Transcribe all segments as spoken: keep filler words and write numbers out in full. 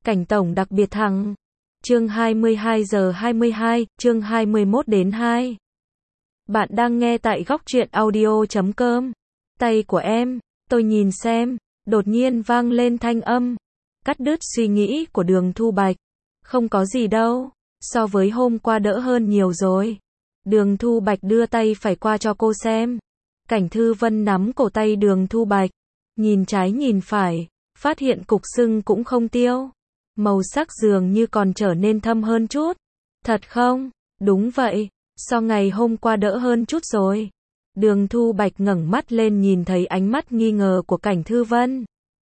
Cảnh tổng đặc biệt thằng. Chương hai mươi hai giờ hai mươi hai, chương hai mươi mốt đến hai. Bạn đang nghe tại góc truyện audio chấm com. Tay của em, tôi nhìn xem, đột nhiên vang lên thanh âm, cắt đứt suy nghĩ của Đường Thu Bạch. Không có gì đâu, so với hôm qua đỡ hơn nhiều rồi. Đường Thu Bạch đưa tay phải qua cho cô xem. Cảnh Thư Vân nắm cổ tay Đường Thu Bạch, nhìn trái nhìn phải, phát hiện cục sưng cũng không tiêu. Màu sắc dường như còn trở nên thâm hơn chút. Thật không? Đúng vậy, so ngày hôm qua đỡ hơn chút rồi. Đường Thu Bạch ngẩng mắt lên nhìn thấy ánh mắt nghi ngờ của Cảnh Thư Vân.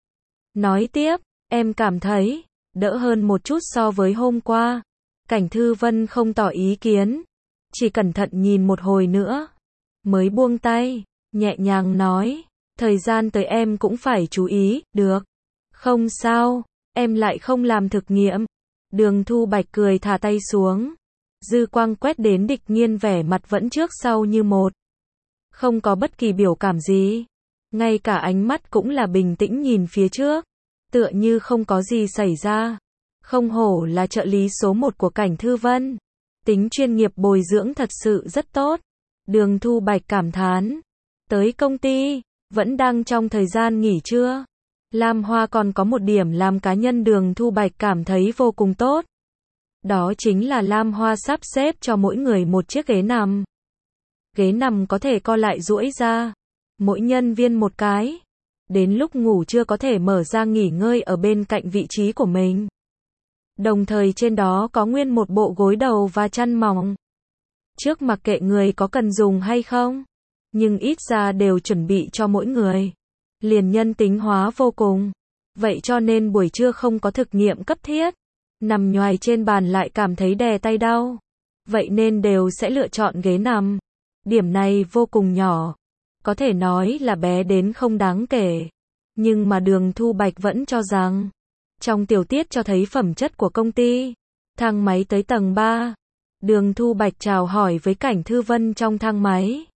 Nói tiếp, em cảm thấy, đỡ hơn một chút so với hôm qua. Cảnh Thư Vân không tỏ ý kiến, chỉ cẩn thận nhìn một hồi nữa, mới buông tay, nhẹ nhàng nói, thời gian tới em cũng phải chú ý, được. Không sao, em lại không làm thực nghiệm. Đường Thu Bạch cười thả tay xuống. Dư quang quét đến Địch Nghiên vẻ mặt vẫn trước sau như một. Không có bất kỳ biểu cảm gì. Ngay cả ánh mắt cũng là bình tĩnh nhìn phía trước. Tựa như không có gì xảy ra. Không hổ là trợ lý số một của Cảnh Thư Vân. Tính chuyên nghiệp bồi dưỡng thật sự rất tốt. Đường Thu Bạch cảm thán. Tới công ty, vẫn đang trong thời gian nghỉ trưa. Lam Hoa còn có một điểm làm cá nhân Đường Thu Bạch cảm thấy vô cùng tốt. Đó chính là Lam Hoa sắp xếp cho mỗi người một chiếc ghế nằm. Ghế nằm có thể co lại duỗi ra. Mỗi nhân viên một cái. Đến lúc ngủ trưa có thể mở ra nghỉ ngơi ở bên cạnh vị trí của mình. Đồng thời trên đó có nguyên một bộ gối đầu và chăn mỏng. Trước mặc kệ người có cần dùng hay không, nhưng ít ra đều chuẩn bị cho mỗi người. Liền nhân tính hóa vô cùng. Vậy cho nên buổi trưa không có thực nghiệm cấp thiết. Nằm nhoài trên bàn lại cảm thấy đè tay đau. Vậy nên đều sẽ lựa chọn ghế nằm. Điểm này vô cùng nhỏ. Có thể nói là bé đến không đáng kể. Nhưng mà Đường Thu Bạch vẫn cho rằng, trong tiểu tiết cho thấy phẩm chất của công ty. Thang máy tới tầng ba. Đường Thu Bạch chào hỏi với Cảnh Thư Vân trong thang máy.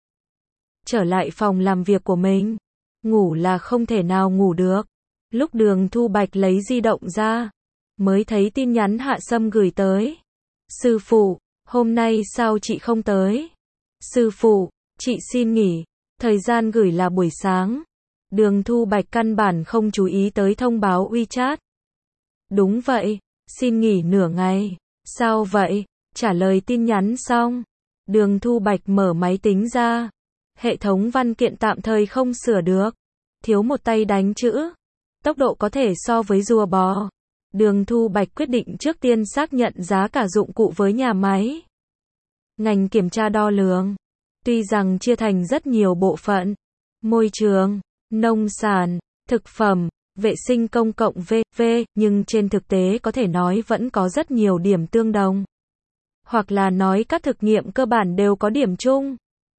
Trở lại phòng làm việc của mình. Ngủ là không thể nào ngủ được. Lúc Đường Thu Bạch lấy di động ra, mới thấy tin nhắn Hạ Sâm gửi tới. Sư phụ, hôm nay sao chị không tới? Sư phụ, chị xin nghỉ. Thời gian gửi là buổi sáng. Đường Thu Bạch căn bản không chú ý tới thông báo WeChat. Đúng vậy, xin nghỉ nửa ngày. Sao vậy? Trả lời tin nhắn xong, Đường Thu Bạch mở máy tính ra. Hệ thống văn kiện tạm thời không sửa được. Thiếu một tay đánh chữ. Tốc độ có thể so với rùa bò. Đường Thu Bạch quyết định trước tiên xác nhận giá cả dụng cụ với nhà máy. Ngành kiểm tra đo lường. Tuy rằng chia thành rất nhiều bộ phận. Môi trường, nông sản, thực phẩm, vệ sinh công cộng vân vân, nhưng trên thực tế có thể nói vẫn có rất nhiều điểm tương đồng. Hoặc là nói các thực nghiệm cơ bản đều có điểm chung.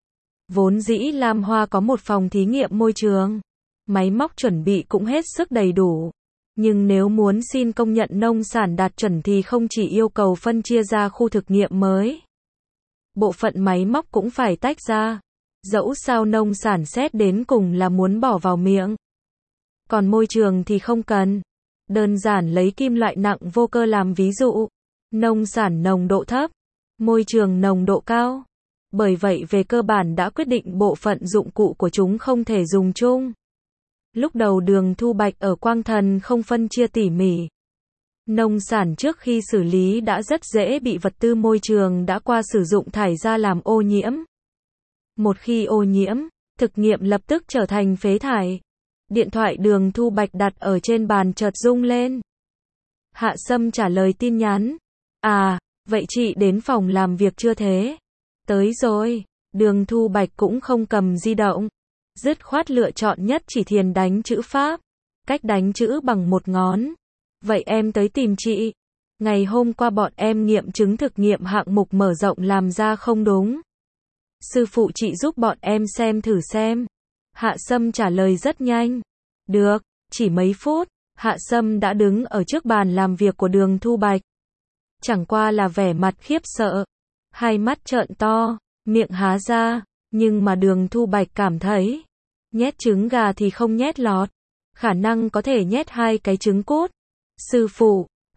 Vốn dĩ Lam Hoa có một phòng thí nghiệm môi trường. Máy móc chuẩn bị cũng hết sức đầy đủ. Nhưng nếu muốn xin công nhận nông sản đạt chuẩn thì không chỉ yêu cầu phân chia ra khu thực nghiệm mới. Bộ phận máy móc cũng phải tách ra. Dẫu sao nông sản xét đến cùng là muốn bỏ vào miệng. Còn môi trường thì không cần. Đơn giản lấy kim loại nặng vô cơ làm ví dụ. Nông sản nồng độ thấp, môi trường nồng độ cao. Bởi vậy về cơ bản đã quyết định bộ phận dụng cụ của chúng không thể dùng chung. Lúc đầu Đường Thu Bạch ở Quang Thần không phân chia tỉ mỉ. Nông sản trước khi xử lý đã rất dễ bị vật tư môi trường đã qua sử dụng thải ra làm ô nhiễm. Một khi ô nhiễm, thực nghiệm lập tức trở thành phế thải. Điện thoại Đường Thu Bạch đặt ở trên bàn chợt rung lên. Hạ Sâm trả lời tin nhắn. À, vậy chị đến phòng làm việc chưa thế? Tới rồi. Đường Thu Bạch cũng không cầm di động. Dứt khoát lựa chọn nhất chỉ thiền đánh chữ Pháp. Cách đánh chữ bằng một ngón. Vậy em tới tìm chị. Ngày hôm qua bọn em nghiệm chứng thực nghiệm hạng mục mở rộng làm ra không đúng. Sư phụ chị giúp bọn em xem thử xem. Hạ Sâm trả lời rất nhanh. Được, chỉ mấy phút, Hạ Sâm đã đứng ở trước bàn làm việc của Đường Thu Bạch. Chẳng qua là vẻ mặt khiếp sợ. Hai mắt trợn to, miệng há ra, nhưng mà Đường Thu Bạch cảm thấy, nhét trứng gà thì không nhét lọt, khả năng có thể nhét hai cái trứng cút. Sư phụ,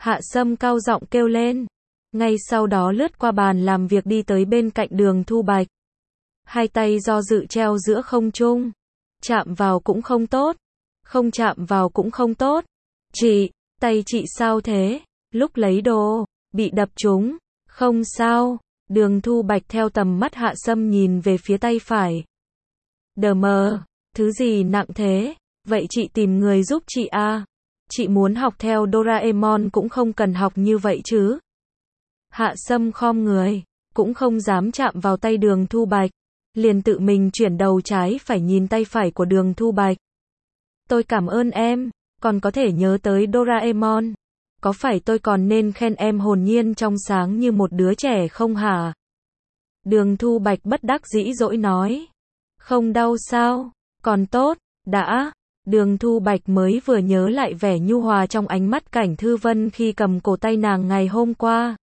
Hạ Sâm cao giọng kêu lên. Ngay sau đó lướt qua bàn làm việc đi tới bên cạnh Đường Thu Bạch. Hai tay do dự treo giữa không trung. Chạm vào cũng không tốt. Không chạm vào cũng không tốt. Chị, tay chị sao thế? Lúc lấy đồ, bị đập trúng. Không sao. Đường Thu Bạch theo tầm mắt Hạ Sâm nhìn về phía tay phải. Đờ mờ, thứ gì nặng thế? Vậy chị tìm người giúp chị à? Chị muốn học theo Doraemon cũng không cần học như vậy chứ. Hạ Sâm khom người, cũng không dám chạm vào tay Đường Thu Bạch. Liền tự mình chuyển đầu trái phải nhìn tay phải của Đường Thu Bạch. Tôi cảm ơn em, còn có thể nhớ tới Doraemon. Có phải tôi còn nên khen em hồn nhiên trong sáng như một đứa trẻ không hả? Đường Thu Bạch bất đắc dĩ dỗi nói. Không đau sao? Còn tốt, đã. Đường Thu Bạch mới vừa nhớ lại vẻ nhu hòa trong ánh mắt Cảnh Thư Vân khi cầm cổ tay nàng ngày hôm qua.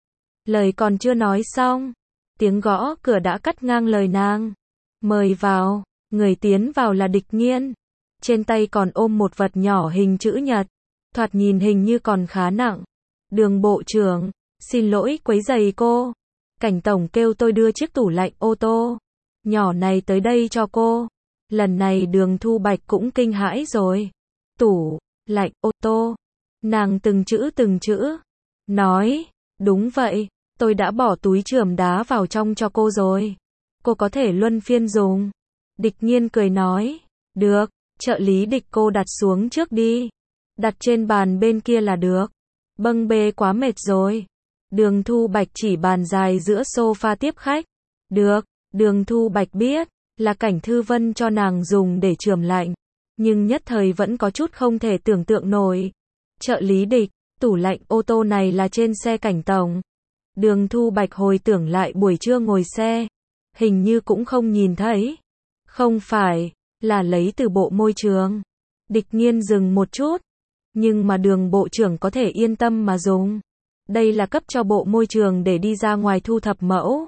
Lời còn chưa nói xong, tiếng gõ cửa đã cắt ngang lời nàng. Mời vào. Người tiến vào là Địch Nghiên. Trên tay còn ôm một vật nhỏ hình chữ nhật. Thoạt nhìn hình như còn khá nặng. Đường bộ trưởng, xin lỗi quấy rầy cô. Cảnh tổng kêu tôi đưa chiếc tủ lạnh ô tô nhỏ này tới đây cho cô. Lần này Đường Thu Bạch cũng kinh hãi rồi. Tủ lạnh ô tô. Nàng từng chữ từng chữ nói, đúng vậy, tôi đã bỏ túi chườm đá vào trong cho cô rồi. Cô có thể luân phiên dùng. Địch Nghiên cười nói, được, trợ lý Địch cô đặt xuống trước đi. Đặt trên bàn bên kia là được. Bâng bê quá mệt rồi. Đường Thu Bạch chỉ bàn dài giữa sofa tiếp khách. Được, Đường Thu Bạch biết, là Cảnh Thư Vân cho nàng dùng để chườm lạnh. Nhưng nhất thời vẫn có chút không thể tưởng tượng nổi. Trợ lý Địch, tủ lạnh ô tô này là trên xe Cảnh tổng. Đường Thu Bạch hồi tưởng lại buổi trưa ngồi xe. Hình như cũng không nhìn thấy. Không phải, là lấy từ bộ môi trường. Địch Nghiên dừng một chút. Nhưng mà Đường bộ trưởng có thể yên tâm mà dùng. Đây là cấp cho bộ môi trường để đi ra ngoài thu thập mẫu.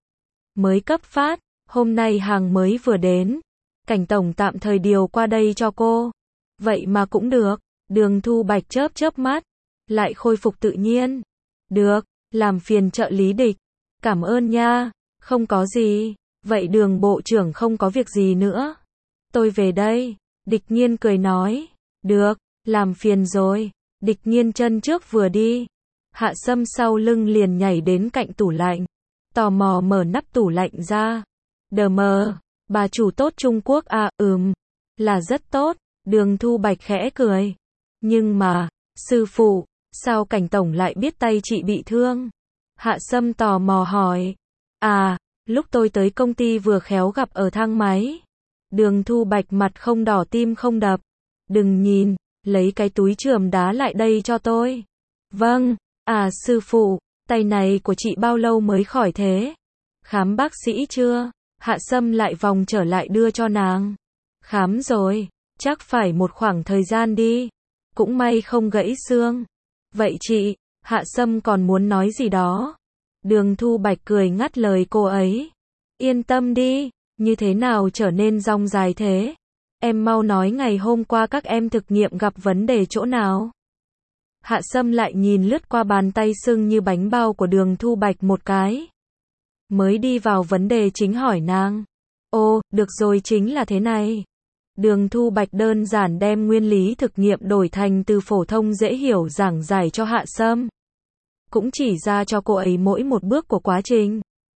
Mới cấp phát, hôm nay hàng mới vừa đến. Cảnh tổng tạm thời điều qua đây cho cô. Vậy mà cũng được. Đường Thu Bạch chớp chớp mắt. Lại khôi phục tự nhiên. Được, làm phiền trợ lý Địch. Cảm ơn nha. Không có gì. Vậy Đường bộ trưởng không có việc gì nữa. Tôi về đây. Địch Nghiên cười nói. Được, làm phiền rồi. Địch Nghiên chân trước vừa đi. Hạ Sâm sau lưng liền nhảy đến cạnh tủ lạnh. Tò mò mở nắp tủ lạnh ra. Đờ mờ, bà chủ tốt Trung Quốc à, ừm, là rất tốt. Đường Thu Bạch khẽ cười. Nhưng mà, sư phụ, sao Cảnh tổng lại biết tay chị bị thương? Hạ Sâm tò mò hỏi. À, lúc tôi tới công ty vừa khéo gặp ở thang máy. Đường Thu Bạch mặt không đỏ tim không đập. Đừng nhìn, lấy cái túi chườm đá lại đây cho tôi. Vâng, à sư phụ, tay này của chị bao lâu mới khỏi thế? Khám bác sĩ chưa? Hạ Sâm lại vòng trở lại đưa cho nàng. Khám rồi, chắc phải một khoảng thời gian đi. Cũng may không gãy xương. Vậy chị, Hạ Sâm còn muốn nói gì đó. Đường Thu Bạch cười ngắt lời cô ấy. Yên tâm đi, như thế nào trở nên dong dài thế? Em mau nói ngày hôm qua các em thực nghiệm gặp vấn đề chỗ nào? Hạ Sâm lại nhìn lướt qua bàn tay sưng như bánh bao của Đường Thu Bạch một cái. Mới đi vào vấn đề chính hỏi nàng. Ô, được rồi chính là thế này. Đường Thu Bạch đơn giản đem nguyên lý thực nghiệm đổi thành từ phổ thông dễ hiểu giảng giải cho Hạ Sâm. Cũng chỉ ra cho cô ấy mỗi một bước của quá trình.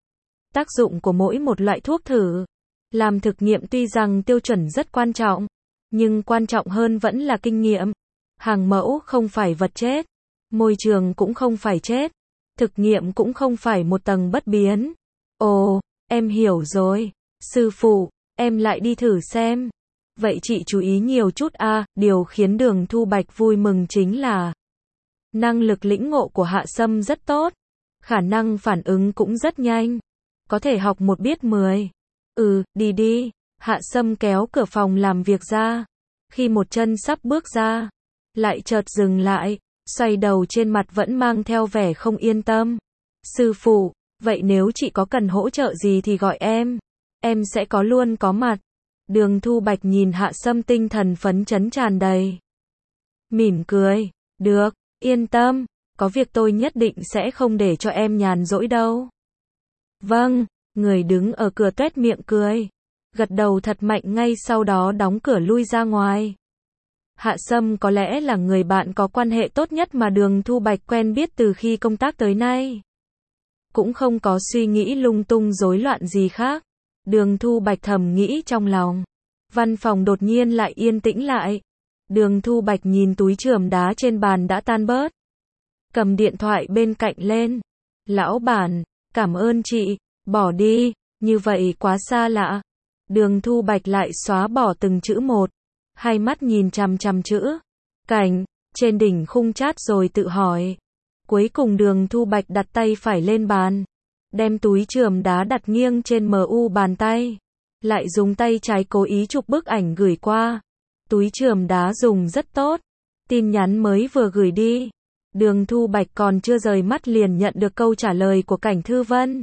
Tác dụng của mỗi một loại thuốc thử. Làm thực nghiệm tuy rằng tiêu chuẩn rất quan trọng, nhưng quan trọng hơn vẫn là kinh nghiệm. Hàng mẫu không phải vật chết. Môi trường cũng không phải chết. Thực nghiệm cũng không phải một tầng bất biến. Ồ, em hiểu rồi. Sư phụ, em lại đi thử xem. Vậy chị chú ý nhiều chút a. À, điều khiến Đường Thu Bạch vui mừng chính là năng lực lĩnh ngộ của Hạ Sâm rất tốt. Khả năng phản ứng cũng rất nhanh. Có thể học một biết mười. Ừ, đi đi. Hạ Sâm kéo cửa phòng làm việc ra. Khi một chân sắp bước ra, lại chợt dừng lại, xoay đầu trên mặt vẫn mang theo vẻ không yên tâm. Sư phụ, vậy nếu chị có cần hỗ trợ gì thì gọi em. Em sẽ có luôn có mặt. Đường Thu Bạch nhìn Hạ Sâm tinh thần phấn chấn tràn đầy. Mỉm cười. Được, Yên tâm, có việc tôi nhất định sẽ không để cho em nhàn rỗi đâu. Vâng, người đứng ở cửa tuét miệng cười, gật đầu thật mạnh ngay sau đó đóng cửa lui ra ngoài. Hạ Sâm có lẽ là người bạn có quan hệ tốt nhất mà Đường Thu Bạch quen biết từ khi công tác tới nay. Cũng không có suy nghĩ lung tung rối loạn gì khác. Đường Thu Bạch thầm nghĩ trong lòng. Văn phòng đột nhiên lại yên tĩnh lại. Đường Thu Bạch nhìn túi chườm đá trên bàn đã tan bớt. Cầm điện thoại bên cạnh lên. Lão bản, cảm ơn chị, bỏ đi, như vậy quá xa lạ. Đường Thu Bạch lại xóa bỏ từng chữ một. Hai mắt nhìn chằm chằm chữ cảnh trên đỉnh khung chat rồi tự hỏi. Cuối cùng Đường Thu Bạch đặt tay phải lên bàn, đem túi chườm đá đặt nghiêng trên mu bàn tay, lại dùng tay trái cố ý chụp bức ảnh gửi qua. Túi chườm đá dùng rất tốt. Tin nhắn mới vừa gửi đi, Đường Thu Bạch còn chưa rời mắt liền nhận được câu trả lời của Cảnh Thư Vân.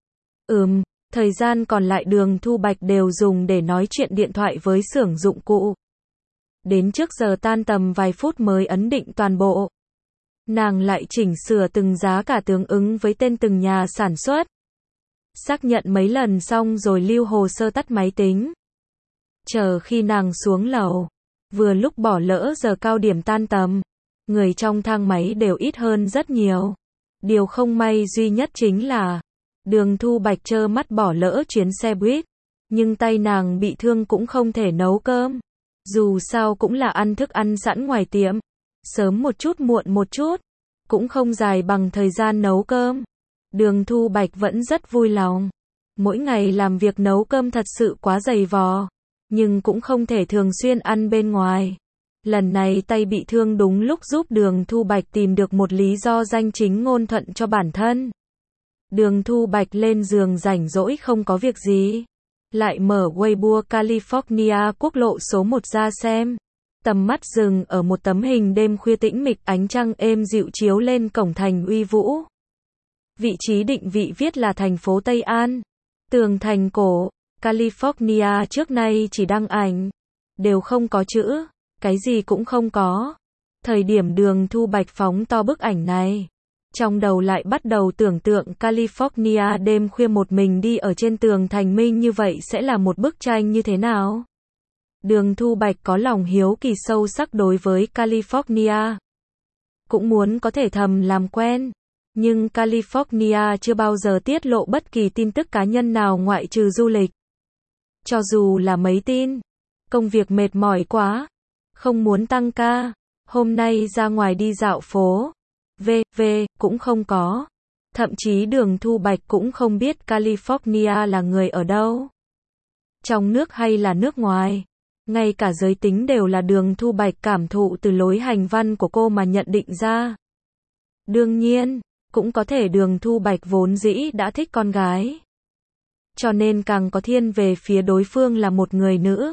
Ừm, thời gian còn lại Đường Thu Bạch đều dùng để nói chuyện điện thoại với xưởng dụng cụ. Đến trước giờ tan tầm vài phút mới ấn định toàn bộ. Nàng lại chỉnh sửa từng giá cả tương ứng với tên từng nhà sản xuất. Xác nhận mấy lần xong rồi lưu hồ sơ tắt máy tính. Chờ khi nàng xuống lầu, vừa lúc bỏ lỡ giờ cao điểm tan tầm, người trong thang máy đều ít hơn rất nhiều. Điều không may duy nhất chính là Đường Thu Bạch trơ mắt bỏ lỡ chuyến xe buýt, nhưng tay nàng bị thương cũng không thể nấu cơm. Dù sao cũng là ăn thức ăn sẵn ngoài tiệm, sớm một chút muộn một chút, cũng không dài bằng thời gian nấu cơm. Đường Thu Bạch vẫn rất vui lòng. Mỗi ngày làm việc nấu cơm thật sự quá dày vò, nhưng cũng không thể thường xuyên ăn bên ngoài. Lần này tay bị thương đúng lúc giúp Đường Thu Bạch tìm được một lý do danh chính ngôn thuận cho bản thân. Đường Thu Bạch lên giường rảnh rỗi không có việc gì, lại mở Weibo California quốc lộ số một ra xem. Tầm mắt dừng ở một tấm hình đêm khuya tĩnh mịch, ánh trăng êm dịu chiếu lên cổng thành uy vũ. Vị trí định vị viết là thành phố Tây An. Tường thành cổ, California trước nay chỉ đăng ảnh, đều không có chữ, cái gì cũng không có. Thời điểm Đường Thu Bạch phóng to bức ảnh này, trong đầu lại bắt đầu tưởng tượng California đêm khuya một mình đi ở trên tường thành minh như vậy sẽ là một bức tranh như thế nào. Đường Thu Bạch có lòng hiếu kỳ sâu sắc đối với California. Cũng muốn có thể thầm làm quen. Nhưng California chưa bao giờ tiết lộ bất kỳ tin tức cá nhân nào ngoại trừ du lịch. Cho dù là mấy tin, công việc mệt mỏi quá, không muốn tăng ca, hôm nay ra ngoài đi dạo phố, vê vê cũng không có. Thậm chí Đường Thu Bạch cũng không biết California là người ở đâu, trong nước hay là nước ngoài. Ngay cả giới tính đều là Đường Thu Bạch cảm thụ từ lối hành văn của cô mà nhận định ra. Đương nhiên, cũng có thể Đường Thu Bạch vốn dĩ đã thích con gái, cho nên càng có thiên về phía đối phương là một người nữ.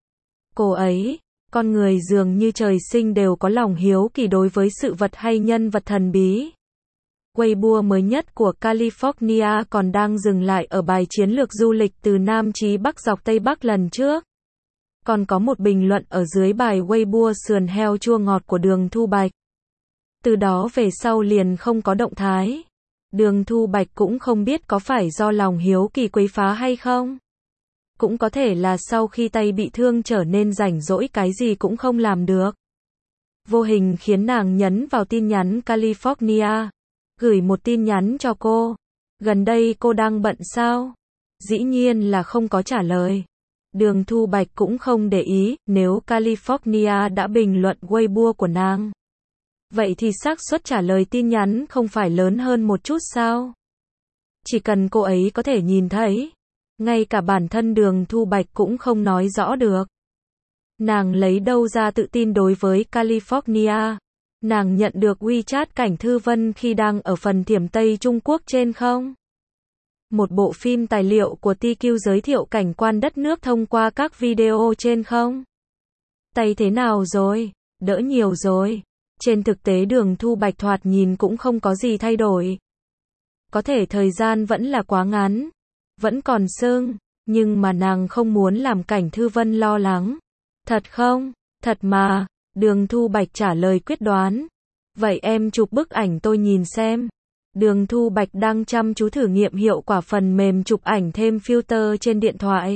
Cô ấy, con người dường như trời sinh đều có lòng hiếu kỳ đối với sự vật hay nhân vật thần bí. Weibo mới nhất của California còn đang dừng lại ở bài chiến lược du lịch từ Nam chí Bắc dọc Tây Bắc lần trước. Còn có một bình luận ở dưới bài Weibo sườn heo chua ngọt của Đường Thu Bạch. Từ đó về sau liền không có động thái. Đường Thu Bạch cũng không biết có phải do lòng hiếu kỳ quấy phá hay không. Cũng có thể là sau khi tay bị thương trở nên rảnh rỗi cái gì cũng không làm được. Vô hình khiến nàng nhấn vào tin nhắn California. Gửi một tin nhắn cho cô. Gần đây cô đang bận sao? Dĩ nhiên là không có trả lời. Đường Thu Bạch cũng không để ý, nếu California đã bình luận Weibo của nàng, vậy thì xác suất trả lời tin nhắn không phải lớn hơn một chút sao? Chỉ cần cô ấy có thể nhìn thấy, ngay cả bản thân Đường Thu Bạch cũng không nói rõ được. Nàng lấy đâu ra tự tin đối với California? Nàng nhận được WeChat Cảnh Thư Vân khi đang ở phần thiểm Tây Trung Quốc trên không? Một bộ phim tài liệu của tê quy giới thiệu cảnh quan đất nước thông qua các video trên không? Tay thế nào rồi? Đỡ nhiều rồi. Trên thực tế Đường Thu Bạch thoạt nhìn cũng không có gì thay đổi. Có thể thời gian vẫn là quá ngắn, vẫn còn sưng, nhưng mà nàng không muốn làm Cảnh Thư Vân lo lắng. Thật không? Thật mà. Đường Thu Bạch trả lời quyết đoán. Vậy em chụp bức ảnh tôi nhìn xem. Đường Thu Bạch đang chăm chú thử nghiệm hiệu quả phần mềm chụp ảnh thêm filter trên điện thoại.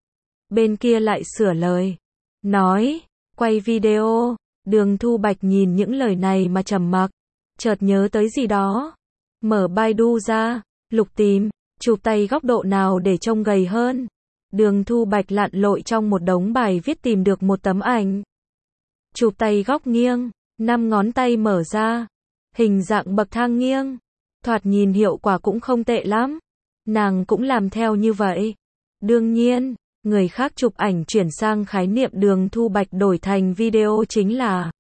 Bên kia lại sửa lời. Nói, quay video. Đường Thu Bạch nhìn những lời này mà trầm mặc. Chợt nhớ tới gì đó. Mở Baidu ra, lục tìm, chụp tay góc độ nào để trông gầy hơn. Đường Thu Bạch lặn lội trong một đống bài viết tìm được một tấm ảnh. Chụp tay góc nghiêng, năm ngón tay mở ra. Hình dạng bậc thang nghiêng. Thoạt nhìn hiệu quả cũng không tệ lắm. Nàng cũng làm theo như vậy. Đương nhiên, người khác chụp ảnh chuyển sang khái niệm Đường Thu Bạch đổi thành video chính là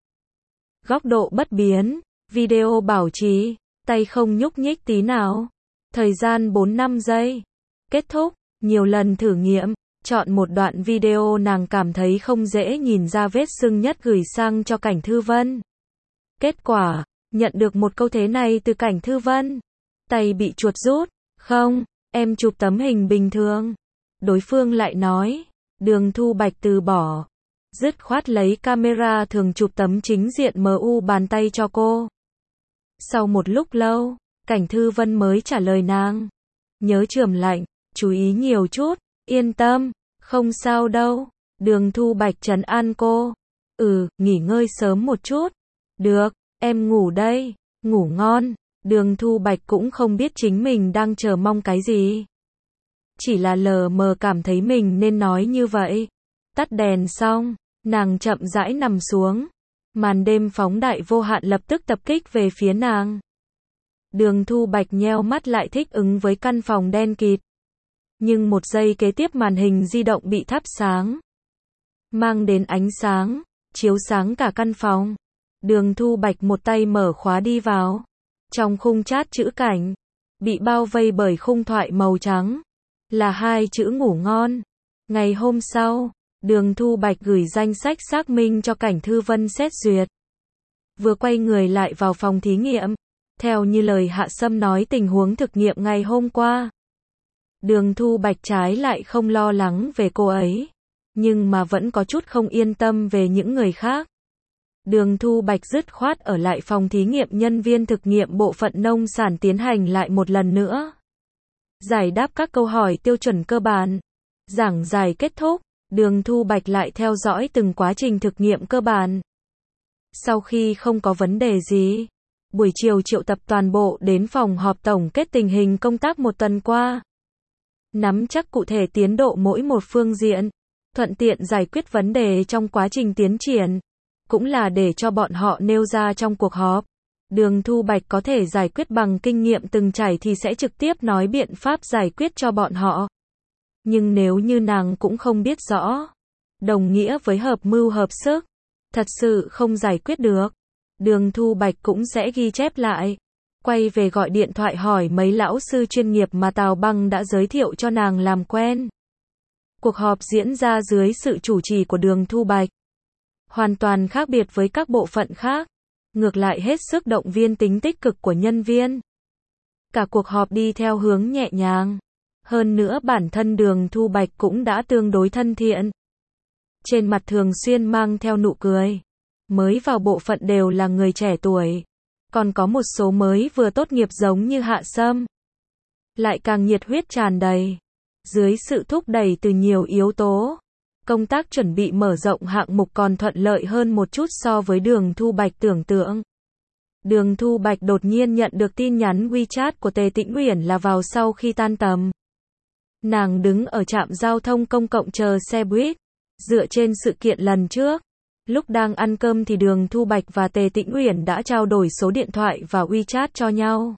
góc độ bất biến, video bảo trì, tay không nhúc nhích tí nào. Thời gian bốn năm giây. Kết thúc, nhiều lần thử nghiệm, chọn một đoạn video nàng cảm thấy không dễ nhìn ra vết sưng nhất gửi sang cho Cảnh Thư Vân. Kết quả, nhận được một câu thế này từ Cảnh Thư Vân. Tay bị chuột rút. Không, em chụp tấm hình bình thường. Đối phương lại nói. Đường Thu Bạch từ bỏ. Dứt khoát lấy camera thường chụp tấm chính diện em u bàn tay cho cô. Sau một lúc lâu, Cảnh Thư Vân mới trả lời nàng. Nhớ chườm lạnh, chú ý nhiều chút, yên tâm, không sao đâu. Đường Thu Bạch trấn an cô. Ừ, nghỉ ngơi sớm một chút. Được, em ngủ đây, ngủ ngon. Đường Thu Bạch cũng không biết chính mình đang chờ mong cái gì. Chỉ là lờ mờ cảm thấy mình nên nói như vậy. Tắt đèn xong, nàng chậm rãi nằm xuống. Màn đêm phóng đại vô hạn lập tức tập kích về phía nàng. Đường Thu Bạch nheo mắt lại thích ứng với căn phòng đen kịt. Nhưng một giây kế tiếp màn hình di động bị thắp sáng. Mang đến ánh sáng, chiếu sáng cả căn phòng. Đường Thu Bạch một tay mở khóa đi vào. Trong khung chat chữ Cảnh, bị bao vây bởi khung thoại màu trắng. Là hai chữ ngủ ngon. Ngày hôm sau, Đường Thu Bạch gửi danh sách xác minh cho Cảnh Thư Vân xét duyệt. Vừa quay người lại vào phòng thí nghiệm. Theo như lời Hạ Sâm nói tình huống thực nghiệm ngày hôm qua. Đường Thu Bạch trái lại không lo lắng về cô ấy. Nhưng mà vẫn có chút không yên tâm về những người khác. Đường Thu Bạch dứt khoát ở lại phòng thí nghiệm nhân viên thực nghiệm bộ phận nông sản tiến hành lại một lần nữa. Giải đáp các câu hỏi tiêu chuẩn cơ bản. Giảng giải kết thúc, Đường Thu Bạch lại theo dõi từng quá trình thực nghiệm cơ bản. Sau khi không có vấn đề gì, buổi chiều triệu tập toàn bộ đến phòng họp tổng kết tình hình công tác một tuần qua. Nắm chắc cụ thể tiến độ mỗi một phương diện, thuận tiện giải quyết vấn đề trong quá trình tiến triển. Cũng là để cho bọn họ nêu ra trong cuộc họp. Đường Thu Bạch có thể giải quyết bằng kinh nghiệm từng trải thì sẽ trực tiếp nói biện pháp giải quyết cho bọn họ. Nhưng nếu như nàng cũng không biết rõ, đồng nghĩa với hợp mưu hợp sức, thật sự không giải quyết được. Đường Thu Bạch cũng sẽ ghi chép lại. Quay về gọi điện thoại hỏi mấy lão sư chuyên nghiệp mà Tào Băng đã giới thiệu cho nàng làm quen. Cuộc họp diễn ra dưới sự chủ trì của Đường Thu Bạch. Hoàn toàn khác biệt với các bộ phận khác. Ngược lại hết sức động viên tính tích cực của nhân viên. Cả cuộc họp đi theo hướng nhẹ nhàng. Hơn nữa bản thân Đường Thu Bạch cũng đã tương đối thân thiện. Trên mặt thường xuyên mang theo nụ cười. Mới vào bộ phận đều là người trẻ tuổi. Còn có một số mới vừa tốt nghiệp giống như Hạ Sâm. Lại càng nhiệt huyết tràn đầy. Dưới sự thúc đẩy từ nhiều yếu tố, công tác chuẩn bị mở rộng hạng mục còn thuận lợi hơn một chút so với Đường Thu Bạch tưởng tượng. Đường Thu Bạch đột nhiên nhận được tin nhắn WeChat của Tề Tĩnh Uyển là vào sau khi tan tầm. Nàng đứng ở trạm giao thông công cộng chờ xe buýt. Dựa trên sự kiện lần trước, lúc đang ăn cơm thì Đường Thu Bạch và Tề Tĩnh Uyển đã trao đổi số điện thoại và WeChat cho nhau.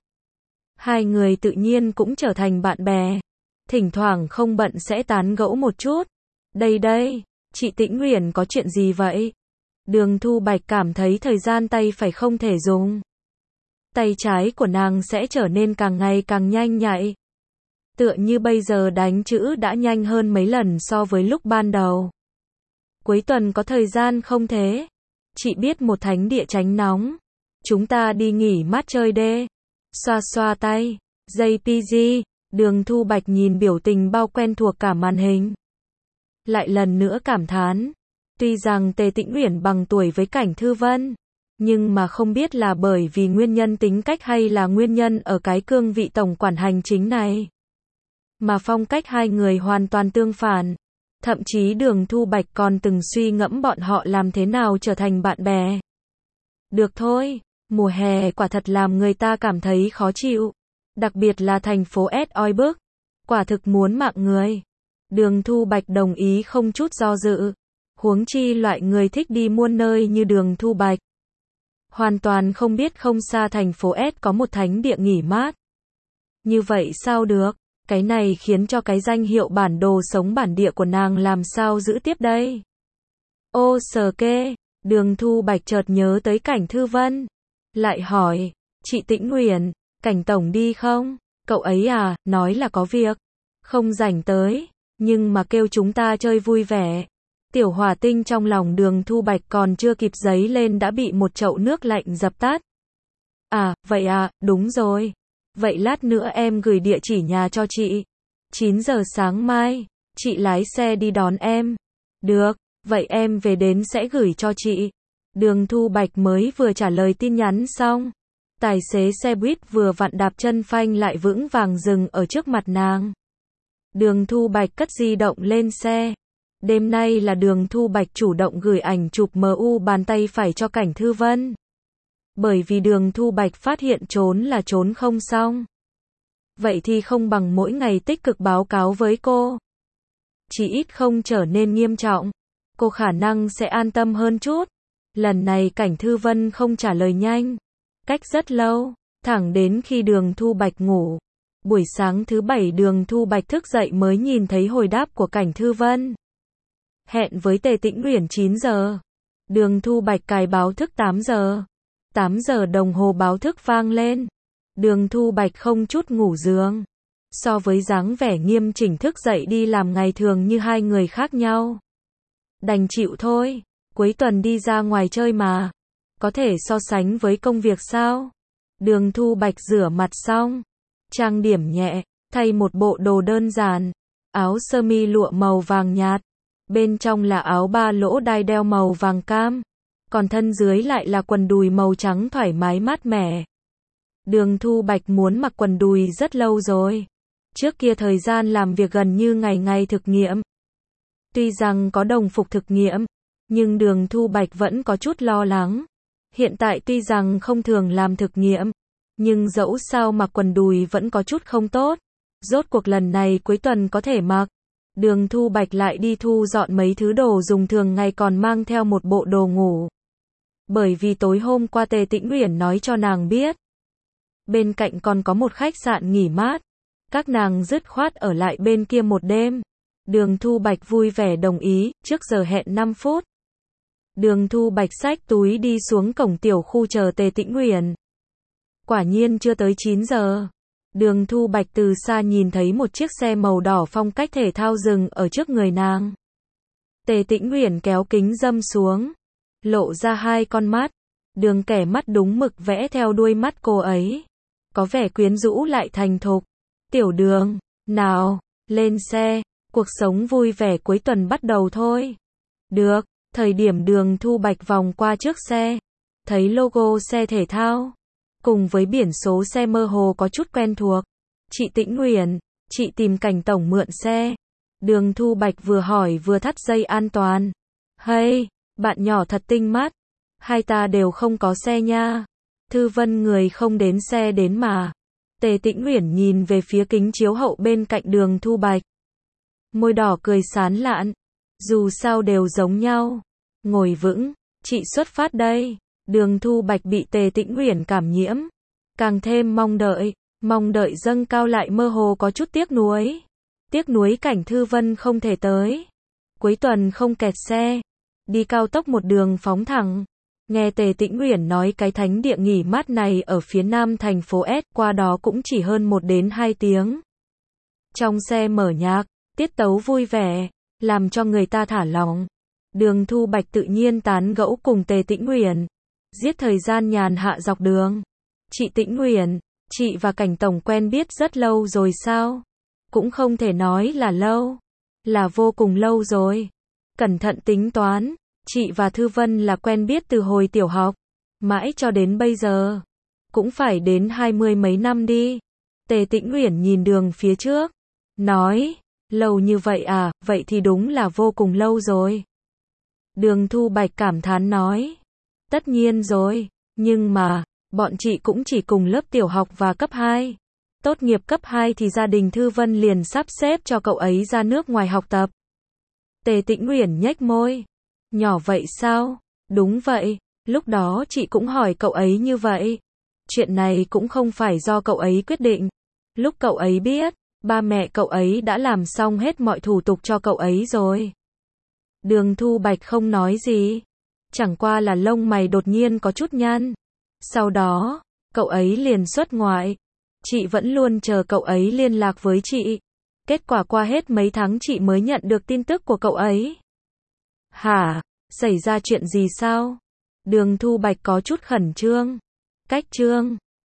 Hai người tự nhiên cũng trở thành bạn bè. Thỉnh thoảng không bận sẽ tán gẫu một chút. Đây đây, chị Tĩnh Uyển có chuyện gì vậy? Đường Thu Bạch cảm thấy thời gian tay phải không thể dùng. Tay trái của nàng sẽ trở nên càng ngày càng nhanh nhạy. Tựa như bây giờ đánh chữ đã nhanh hơn mấy lần so với lúc ban đầu. Cuối tuần có thời gian không thế? Chị biết một thánh địa tránh nóng. Chúng ta đi nghỉ mát chơi đê. Xoa xoa tay. gi pê giê. Đường Thu Bạch nhìn biểu tình bao quen thuộc cả màn hình. Lại lần nữa cảm thán. Tuy rằng Tề Tĩnh Uyển bằng tuổi với Cảnh Thư Vân, Nhưng mà không biết là bởi vì nguyên nhân tính cách hay là nguyên nhân ở cái cương vị tổng quản hành chính này. Mà phong cách hai người hoàn toàn tương phản. Thậm chí Đường Thu Bạch còn từng suy ngẫm bọn họ làm thế nào trở thành bạn bè. Được thôi, mùa hè quả thật làm người ta cảm thấy khó chịu. Đặc biệt là thành phố S oi bức. Quả thực muốn mạng người. Đường Thu Bạch đồng ý không chút do dự. Huống chi loại người thích đi muôn nơi như Đường Thu Bạch. Hoàn toàn không biết không xa thành phố S có một thánh địa nghỉ mát. Như vậy sao được? Cái này khiến cho cái danh hiệu bản đồ sống bản địa của nàng làm sao giữ tiếp đây? Ô sờ kê, Đường Thu Bạch chợt nhớ tới Cảnh Thư Vân. Lại hỏi, chị Tĩnh Uyển, Cảnh Tổng đi không? Cậu ấy à, nói là có việc. Không rảnh tới, nhưng mà kêu chúng ta chơi vui vẻ. Tiểu hỏa tinh trong lòng Đường Thu Bạch còn chưa kịp dấy lên đã bị một chậu nước lạnh dập tắt. À, vậy à, đúng rồi. Vậy lát nữa em gửi địa chỉ nhà cho chị. chín giờ sáng mai, chị lái xe đi đón em. Được, vậy em về đến sẽ gửi cho chị. Đường Thu Bạch mới vừa trả lời tin nhắn xong. Tài xế xe buýt vừa vặn đạp chân phanh lại vững vàng dừng ở trước mặt nàng. Đường Thu Bạch cất di động lên xe. Đêm nay là Đường Thu Bạch chủ động gửi ảnh chụp em u bàn tay phải cho Cảnh Thư Vân. Bởi vì Đường Thu Bạch phát hiện trốn là trốn không xong. Vậy thì không bằng mỗi ngày tích cực báo cáo với cô. Chỉ ít không trở nên nghiêm trọng. Cô khả năng sẽ an tâm hơn chút. Lần này Cảnh Thư Vân không trả lời nhanh. Cách rất lâu, thẳng đến khi Đường Thu Bạch ngủ. Buổi sáng thứ bảy Đường Thu Bạch thức dậy mới nhìn thấy hồi đáp của Cảnh Thư Vân. Hẹn với Tề Tĩnh Uyển chín giờ. Đường Thu Bạch cài báo thức tám giờ. tám giờ đồng hồ báo thức vang lên. Đường Thu Bạch không chút ngủ giường. So với dáng vẻ nghiêm chỉnh thức dậy đi làm ngày thường như hai người khác nhau. Đành chịu thôi, cuối tuần đi ra ngoài chơi mà. Có thể so sánh với công việc sao? Đường Thu Bạch rửa mặt xong, trang điểm nhẹ, thay một bộ đồ đơn giản, áo sơ mi lụa màu vàng nhạt, bên trong là áo ba lỗ đai đeo màu vàng cam, còn thân dưới lại là quần đùi màu trắng thoải mái mát mẻ. Đường Thu Bạch muốn mặc quần đùi rất lâu rồi. Trước kia thời gian làm việc gần như ngày ngày thực nghiệm. Tuy rằng có đồng phục thực nghiệm, nhưng Đường Thu Bạch vẫn có chút lo lắng. Hiện tại tuy rằng không thường làm thực nghiệm, nhưng dẫu sao mặc quần đùi vẫn có chút không tốt. Rốt cuộc lần này cuối tuần có thể mặc. Đường Thu Bạch lại đi thu dọn mấy thứ đồ dùng thường ngày còn mang theo một bộ đồ ngủ. Bởi vì tối hôm qua Tề Tĩnh Uyển nói cho nàng biết. Bên cạnh còn có một khách sạn nghỉ mát. Các nàng dứt khoát ở lại bên kia một đêm. Đường Thu Bạch vui vẻ đồng ý, trước giờ hẹn năm phút. Đường Thu Bạch xách túi đi xuống cổng tiểu khu chờ Tề Tĩnh Uyển. Quả nhiên chưa tới chín giờ. Đường Thu Bạch từ xa nhìn thấy một chiếc xe màu đỏ phong cách thể thao dừng ở trước người nàng. Tề Tĩnh Uyển kéo kính râm xuống, lộ ra hai con mắt. Đường kẻ mắt đúng mực vẽ theo đuôi mắt cô ấy. Có vẻ quyến rũ lại thành thục. Tiểu Đường, nào, lên xe, cuộc sống vui vẻ cuối tuần bắt đầu thôi. Được, thời điểm Đường Thu Bạch vòng qua trước xe, thấy logo xe thể thao, cùng với biển số xe mơ hồ có chút quen thuộc. Chị Tĩnh Uyển, chị tìm Cảnh Tổng mượn xe. Đường Thu Bạch vừa hỏi vừa thắt dây an toàn. Hay, bạn nhỏ thật tinh mắt. Hai ta đều không có xe nha. Thư Vân người không đến xe đến mà. Tề Tĩnh Uyển nhìn về phía kính chiếu hậu bên cạnh Đường Thu Bạch. Môi đỏ cười sán lạn. Dù sao đều giống nhau. Ngồi vững, chị xuất phát đây. Đường Thu Bạch bị Tề Tĩnh Uyển cảm nhiễm. Càng thêm mong đợi, mong đợi dâng cao lại mơ hồ có chút tiếc nuối. Tiếc nuối Cảnh Thư Vân không thể tới. Cuối tuần không kẹt xe. Đi cao tốc một đường phóng thẳng. Nghe Tề Tĩnh Uyển nói cái thánh địa nghỉ mát này ở phía nam thành phố S, qua đó cũng chỉ hơn một đến hai tiếng. Trong xe mở nhạc, tiết tấu vui vẻ, làm cho người ta thả lỏng. Đường Thu Bạch tự nhiên tán gẫu cùng Tề Tĩnh Uyển, giết thời gian nhàn hạ dọc đường. Chị Tĩnh Uyển, chị và Cảnh Tổng quen biết rất lâu rồi sao? Cũng không thể nói là lâu, là vô cùng lâu rồi. Cẩn thận tính toán, chị và Thư Vân là quen biết từ hồi tiểu học. Mãi cho đến bây giờ. Cũng phải đến hai mươi mấy năm đi. Tề Tĩnh Uyển nhìn đường phía trước. Nói, lâu như vậy à, vậy thì đúng là vô cùng lâu rồi. Đường Thu Bạch cảm thán nói. Tất nhiên rồi, nhưng mà, bọn chị cũng chỉ cùng lớp tiểu học và cấp hai. Tốt nghiệp cấp hai thì gia đình Thư Vân liền sắp xếp cho cậu ấy ra nước ngoài học tập. Tề Tĩnh Uyển nhếch môi. Nhỏ vậy sao? Đúng vậy, lúc đó chị cũng hỏi cậu ấy như vậy. Chuyện này cũng không phải do cậu ấy quyết định. Lúc cậu ấy biết, ba mẹ cậu ấy đã làm xong hết mọi thủ tục cho cậu ấy rồi. Đường Thu Bạch không nói gì. Chẳng qua là lông mày đột nhiên có chút nhăn. Sau đó, cậu ấy liền xuất ngoại. Chị vẫn luôn chờ cậu ấy liên lạc với chị. Kết quả qua hết mấy tháng chị mới nhận được tin tức của cậu ấy. Hả? Xảy ra chuyện gì sao? Đường Thu Bạch có chút khẩn trương. Cách trương.